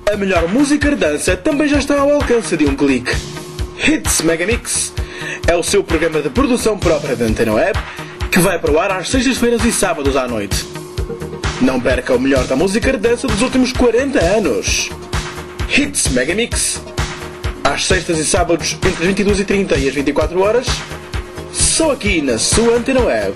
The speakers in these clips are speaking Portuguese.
A melhor música de dança também já está ao alcance de um clique. Hits Megamix é o seu programa de produção própria da Antena Web, que vai para o ar às sextas-feiras e sábados à noite. Não perca o melhor da música de dança dos últimos 40 anos. Hits Megamix, às sextas e sábados entre as 22h30 e as 24 horas, só aqui na sua Antena Web.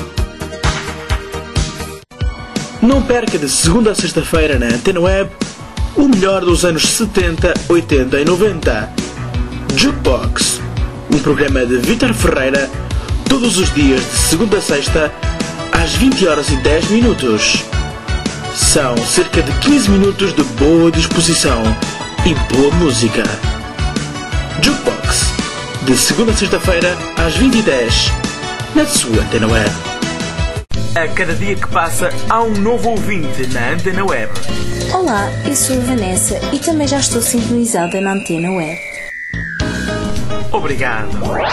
Não perca de segunda a sexta-feira na Antena Web o melhor dos anos 70, 80 e 90. Jukebox, um programa de Vítor Ferreira, todos os dias de segunda a sexta, às 20h10. São cerca de 15 minutos de boa disposição e boa música. Jukebox, de segunda a sexta-feira, às 20h10, na sua Antena Web. A cada dia que passa, há um novo ouvinte na Antena Web. Olá, eu sou a Vanessa e também já estou sintonizada na Antena Web. Obrigado.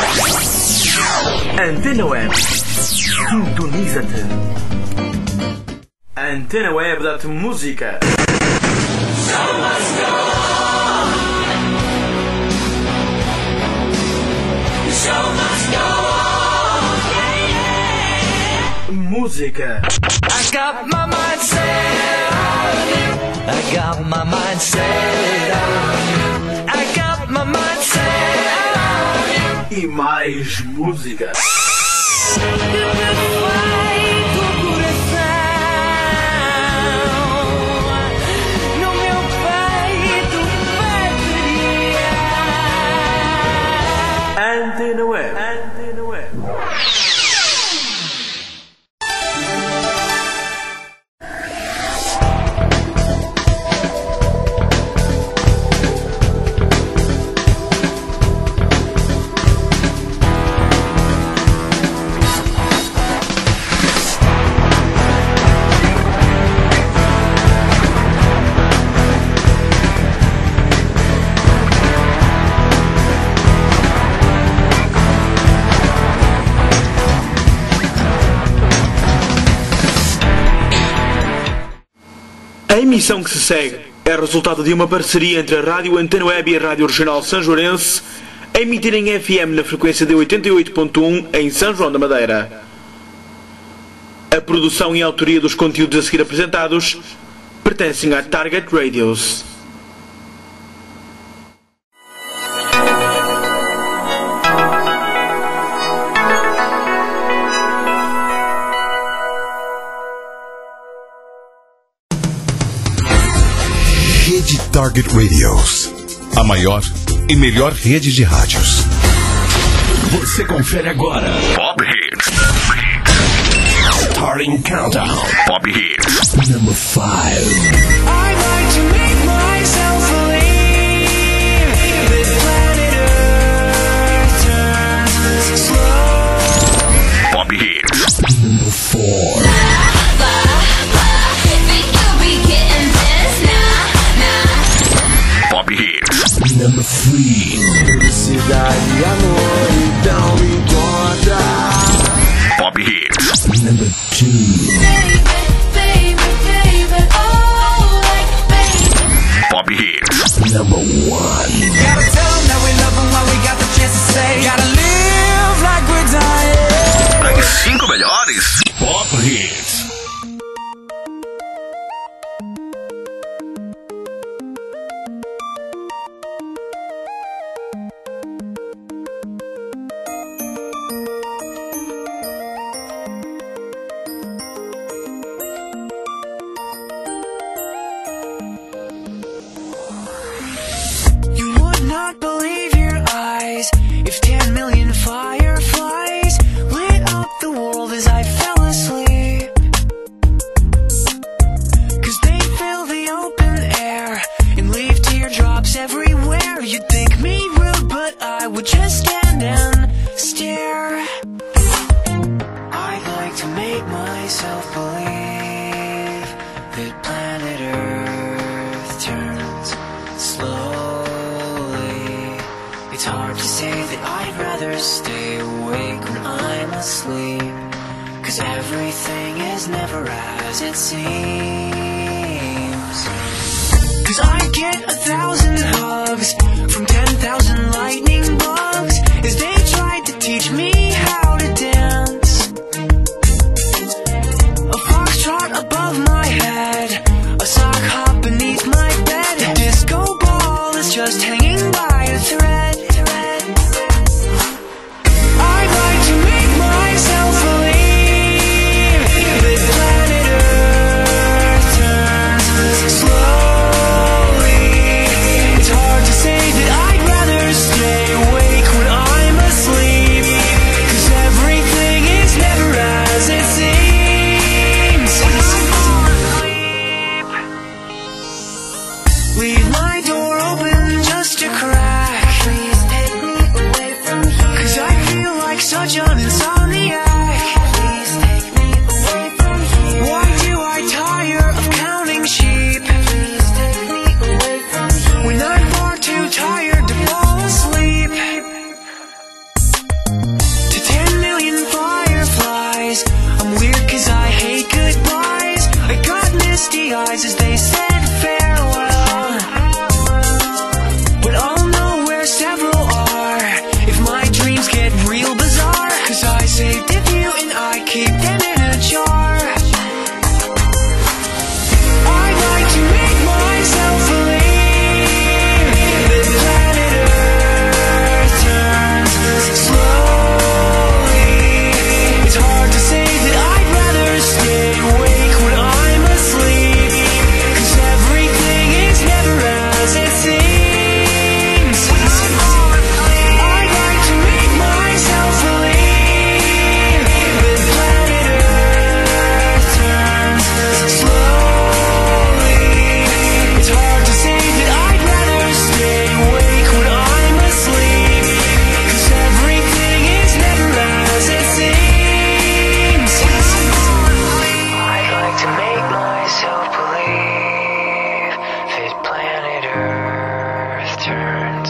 Antena Web. Sintoniza-te. A Antena Web dá-te música. Música. I got my mind set on you. I got my mind set on you. I got my mind set on you. E mais música. Antena Web. Antena Web. A emissão que se segue é resultado de uma parceria entre a Rádio Antena Web e a Rádio Regional Sanjoarense, a emitir em FM na frequência de 88.1 em São João da Madeira. A produção e a autoria dos conteúdos a seguir apresentados pertencem à Target Radios. Rede Target Radios, a maior e melhor rede de rádios. Você confere agora Pop Hits. Starting Countdown. Pop Hits. Number 5. I'd like to make myself believe that planet Earth turns slow. Pop Hits. Number 4. Pop Hits. Number 3. Felicidade, amor, então me encontra. Pop Hits. Number 2. Pop Hits. Number 1. Gotta tell them that we love them while we got the chance to say. Gotta live like we're dying. As 5 melhores Pop Hits. You would not believe your eyes if 10 million fireflies lit up the world as I fell asleep. 'Cause they fill the open air and leave teardrops everywhere. You'd think me rude, but I would just stand and stare. I'd like to make myself believe that planet Earth turns slowly. It's hard to say that I'd rather stay awake when I'm asleep. 'Cause everything is never as it seems. 'Cause I get 1,000 hugs from 10,000 lightning bugs as they tried to teach me how to dance. A foxtrot above my head, a sock hop beneath my bed, a disco ball is just hanging by a thread. I'd like to make myself believe that planet Earth turns slowly. It's hard to say that I'd rather stay awake when I'm asleep, 'cause everything is never as it seems. Leave my door open just a crack, 'cause I feel like such an insomniac. Why do I tire of counting sheep when I'm far too tired to fall asleep? To 10 million fireflies, I'm weird 'cause I hate goodbyes. I got misty eyes as they said farewell, but I'll know where several are if my dreams get real bizarre, 'cause I saved a few and I keep them in a jar. I'd like to make myself believe that planet Earth turns slowly. It's hard to say that I'd rather stay awake when I'm asleep, 'cause everything is never as it seems. I'd like to make myself believe that planet Earth turns slowly. It's hard to say that I'd rather stay awake when I'm asleep, 'cause everything is never as it seems. I'd like to make myself believe that planet Earth turns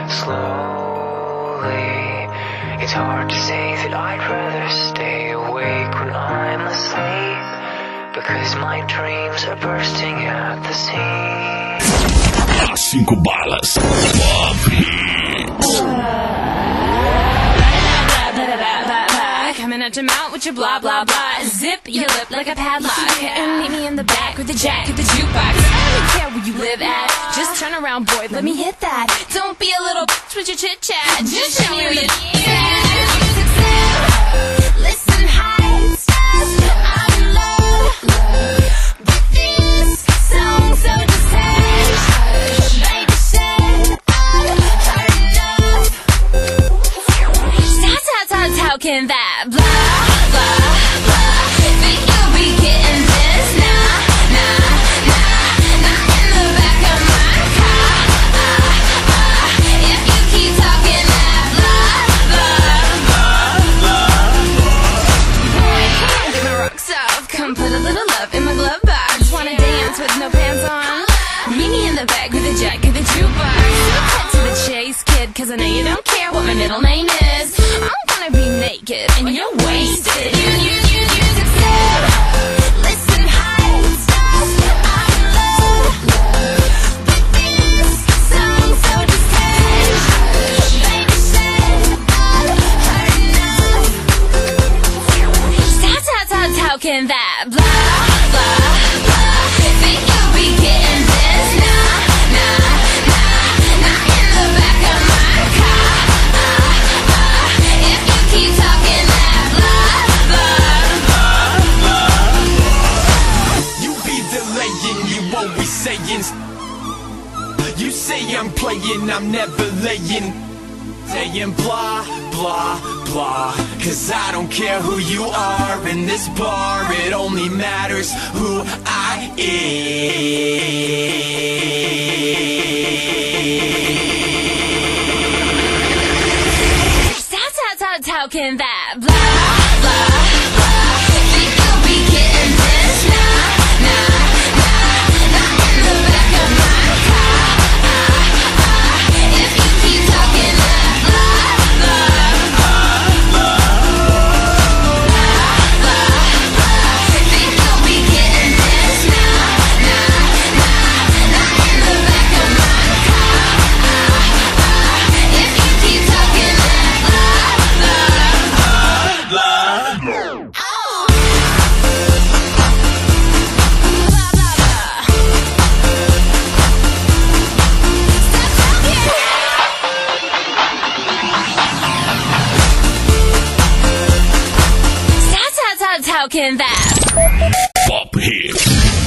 slowly. It's hard to say that I'd rather stay awake when I'm asleep, because my dreams are bursting at the seams. 5 balas. Pop Hits. Coming at your mouth with your blah blah blah. Zip your lip like a padlock, and meet me in the back with the jack of the jukebox. I don't care where you live at, just turn around, boy, let me hit that. Don't be a little bitch with your chit chat, just show me where you listen high, I'm in love, but this song so detached. Baby said I've heard enough. How can that blah blah blah? Think you'll be getting this? Nah, not in the back of my car. If you keep talking that blah blah blah. Boy, get my rocks off, come put a little love in my glove box. Wanna dance with no pants on? Meet me in the back with the jack of the jukebox. Cut to the chase, kid, 'cause I know you don't care what my middle name is. I'm gonna be naked and you're wasted. You said, listen high, I'm in love, but this song so detached. Baby said I've heard enough. How can that blah blah blah? Think you'll be getting this? Nah, not in the back of my car. If you keep talking that blah blah blah. You be delaying, you always saying. You say I'm playing, I'm never laying. Saying blah blah blah, 'cause I don't care who you are in this bar. It only matters who I am. How can that blah blah blah? Think you'll be getting this? Nah, not in the back of my car. If you keep talking that blah blah blah. Think you'll be getting this? Nah, talking that. Pop Hits.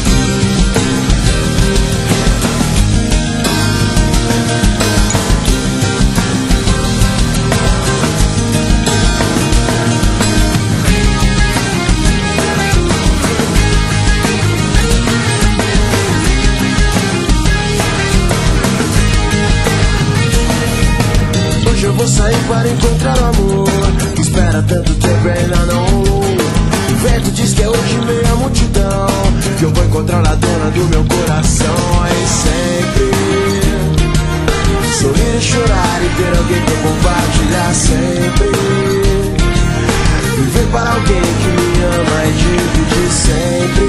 Hoje eu vou sair para encontrar o amor que espera tanto tempo e ainda não rolou. O vento diz que é hoje meia multidão, que eu vou encontrar a dona do meu coração. E sempre sorrir e chorar e ter alguém pra compartilhar. Sempre viver para alguém que me ama e dividir sempre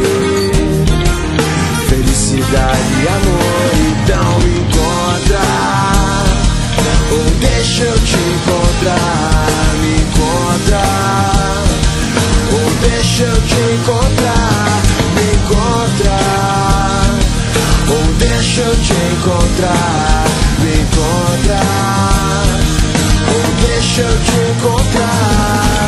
felicidade e amor. Então me encontra, ou deixa eu te encontrar. Me encontra, ou deixa eu te encontrar. Me encontra, ou deixa eu te encontrar. Me encontra, ou deixa eu te encontrar.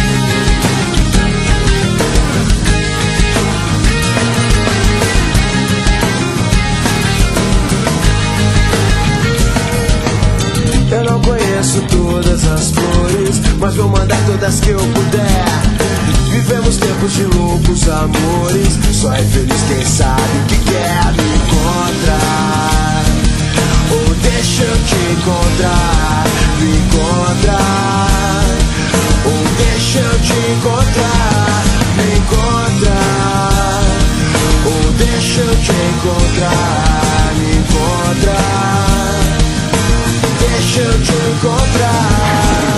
Eu não conheço todas as flores, mas vou mandar todas que eu puder. Vivemos tempos de loucos amores, só é feliz quem sabe o que quer. Me encontrar, ou deixa eu te encontrar. Me encontrar, ou deixa eu te encontrar. Me encontrar, ou deixa eu te encontrar. Me encontrar, deixa eu te encontrar.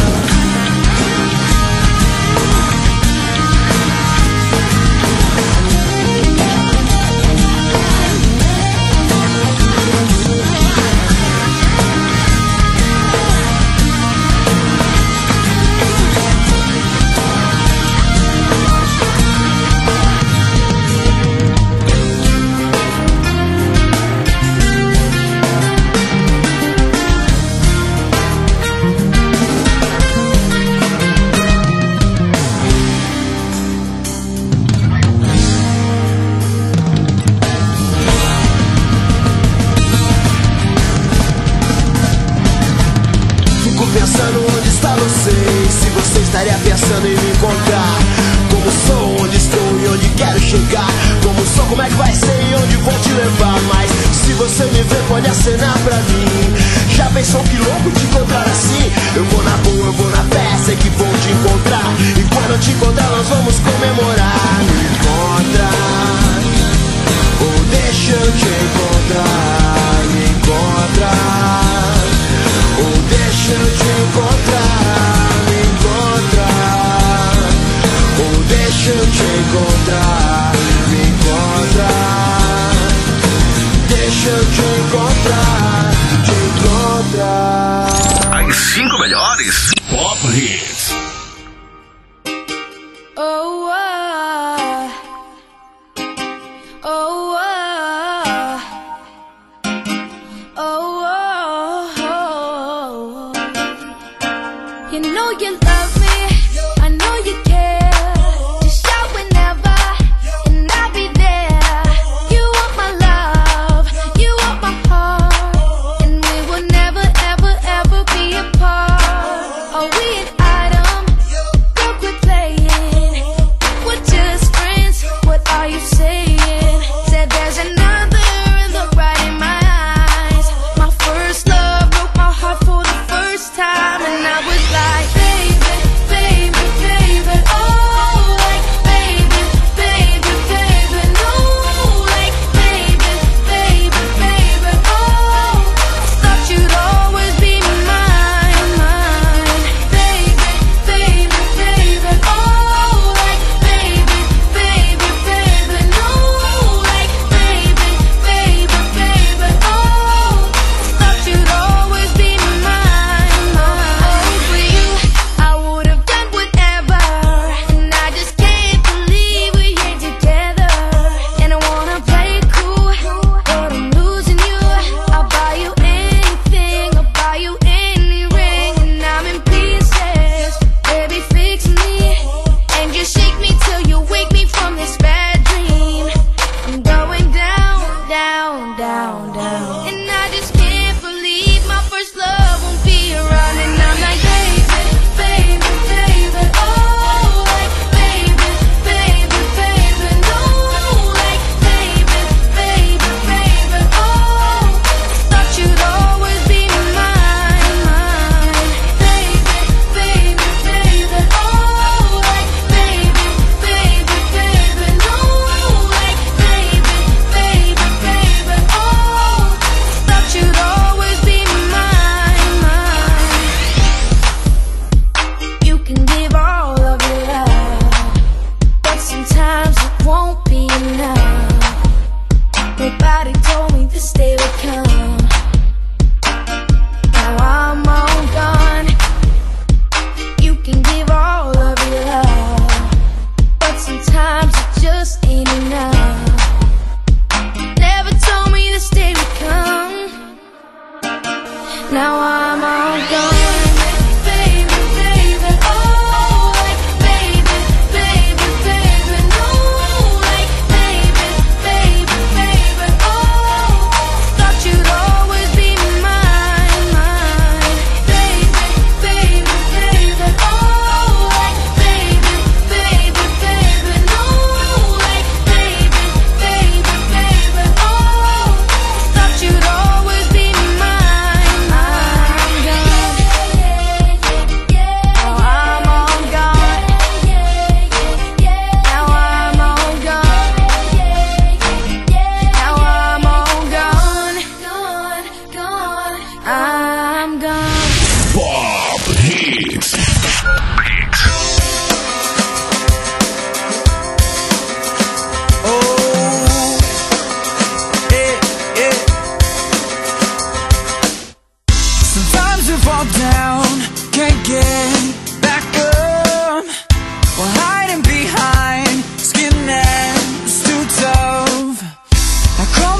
Pensando onde está você, se você estaria pensando em me encontrar. Como sou, onde estou e onde quero chegar. Como sou, como é que vai ser e onde vou te levar. Mas se você me ver, pode acenar pra mim. Já pensou que louco te encontrar assim? Eu vou na boa, eu vou na fé, sei que vou te encontrar. E quando eu te encontrar, nós vamos comemorar. Me encontra, ou deixa eu te encontrar. Me encontra, ou deixa eu te encontrar. Me encontrar, ou deixa eu te encontrar. Me encontrar, deixa eu te encontrar. Te encontrar. As 5 melhores Pop Hits. Oh, oh, oh, oh, oh, oh. You know you love me, I know you care. Just shout whenever, and I'll be there. You want my love, you want my heart.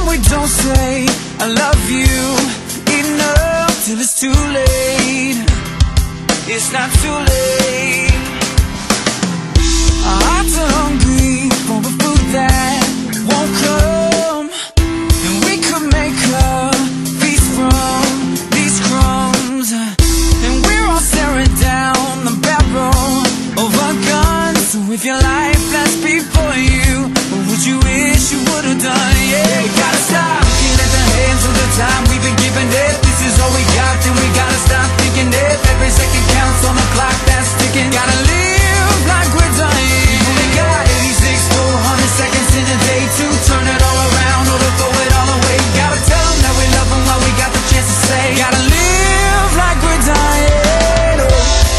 we don't say I love you enough till it's too late. It's not too late. Our hearts are hungry for a food that won't come, and we could make a feast from these crumbs. And we're all staring down the barrel of a gun. So if your life lasts before you, what would you wish you would have done? Yeah, we gotta stop looking at the hands of the time we've been giving it. This is all we got, then we gotta stop thinking it. Every second counts on the clock that's ticking. Gotta live like we're dying. We only got 86 full 100 seconds in a day to turn it all around or to throw it all away. Gotta tell them that we love them while we got the chance to say. Gotta live like we're dying. Oh.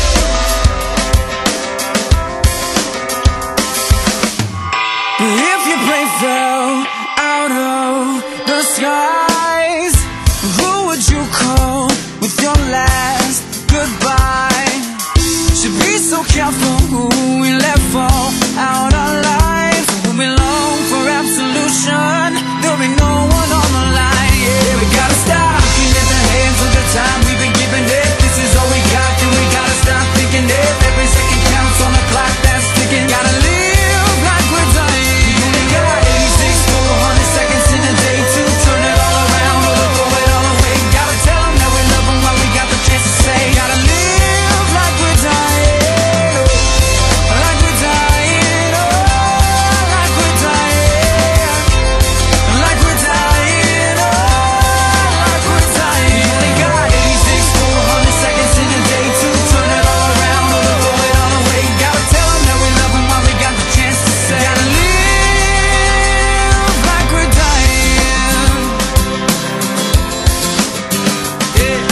If your plane fell out of the skies, who would you call with your last goodbye? Should be so careful who we let fall out our lives. When we long for absolution, there'll be no one on the line. Yeah, we gotta stop looking at the hands of the time we've been giving it. This is all we got, then we gotta stop thinking it. Every second counts on the clock that's ticking. Gotta live like we're dying. We only got 86 full 100 seconds in a day to turn it all around or to throw it all away. Gotta tell them that we love them while we got the chance to say. Gotta live like we're dying. Oh, like we're dying. Oh, like we're dying. Like we're dying. Oh, like we're dying. We only got 86 full 100 seconds in a day to turn it all around or to throw it all away. Gotta tell them that we love them while we got the chance to say. Gotta live like we're dying. Yeah.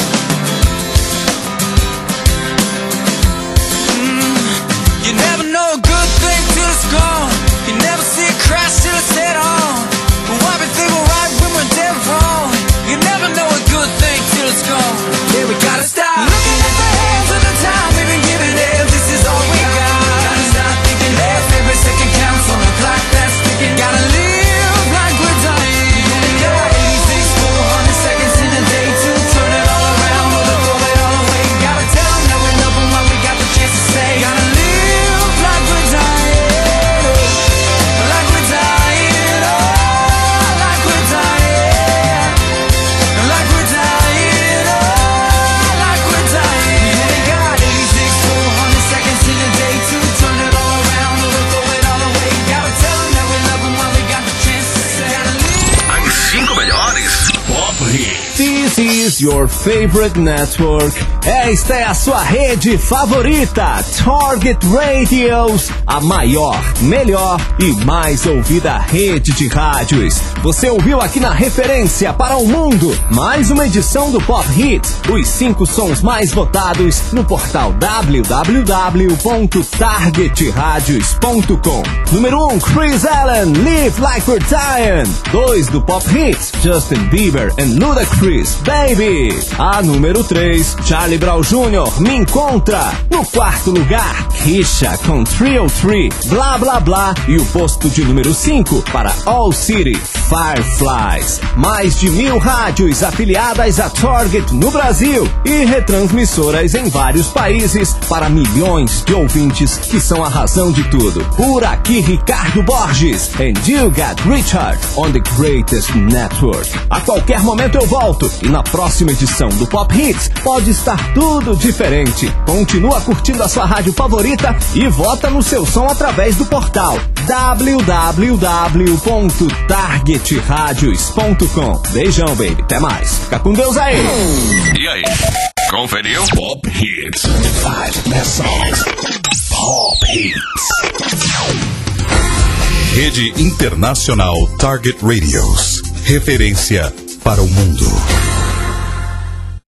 You never know a good thing till it's gone. You never see it crash till it's head on. But why we think we're right when we're dead wrong? You never know a good thing till it's gone. Yeah, we gotta stop looking at the hands of the time we've been giving it. This is all we got. Gotta stop thinking that every second counts on the clock that's ticking. Gotta live like we're dying. We only got 86 full 100 seconds in a day to turn it all around or to throw it all away. Gotta tell them that we love them while we got the chance to say. Gotta live like we're dying. Oh, like we're dying. Oh, like we're dying. Like we're dying. Oh, like we're dying. We only got 86 full 100 seconds in a day to turn it all around or to throw it all away. Gotta tell them that we love them while we got the chance to say. Gotta live. As 5 melhores Pop Hits. This is your favorite network. Esta é a sua rede favorita, Target Radios, a maior, melhor e mais ouvida rede de rádios. Você ouviu aqui na Referência para o Mundo, mais uma edição do Pop Hits, os 5 sons mais votados no portal www.targetradios.com. Número 1, Chris Allen, Live Like We're Dying. 2 do Pop Hits, Justin Bieber and Ludacris, Baby. A número 3, Charlie Brown Jr., Me Encontra. No 4º lugar, Kesha com 303, Blá Blá Blá. E o posto de número 5 para All City, Fireflies. Mais de 1000 rádios afiliadas a Target no Brasil e retransmissoras em vários países para milhões de ouvintes que são a razão de tudo. Por aqui, Ricardo Borges, and you got Richard on the greatest network. A qualquer momento eu volto e na próxima edição do Pop Hits pode estar tudo diferente. Continua curtindo a sua rádio favorita e vota no seu som através do portal www.targetradios.com. Beijão, baby. Até mais. Fica com Deus aí. E aí? Conferiu? Pop Hits. 5 best songs. Pop Hits. Rede Internacional Target Radios. Referência para o mundo.